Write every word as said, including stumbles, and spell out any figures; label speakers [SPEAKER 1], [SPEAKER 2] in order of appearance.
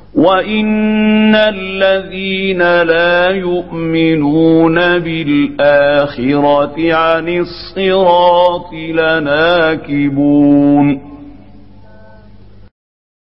[SPEAKER 1] وإن الذين لا يؤمنون بالآخرة عن الصراط لناكبون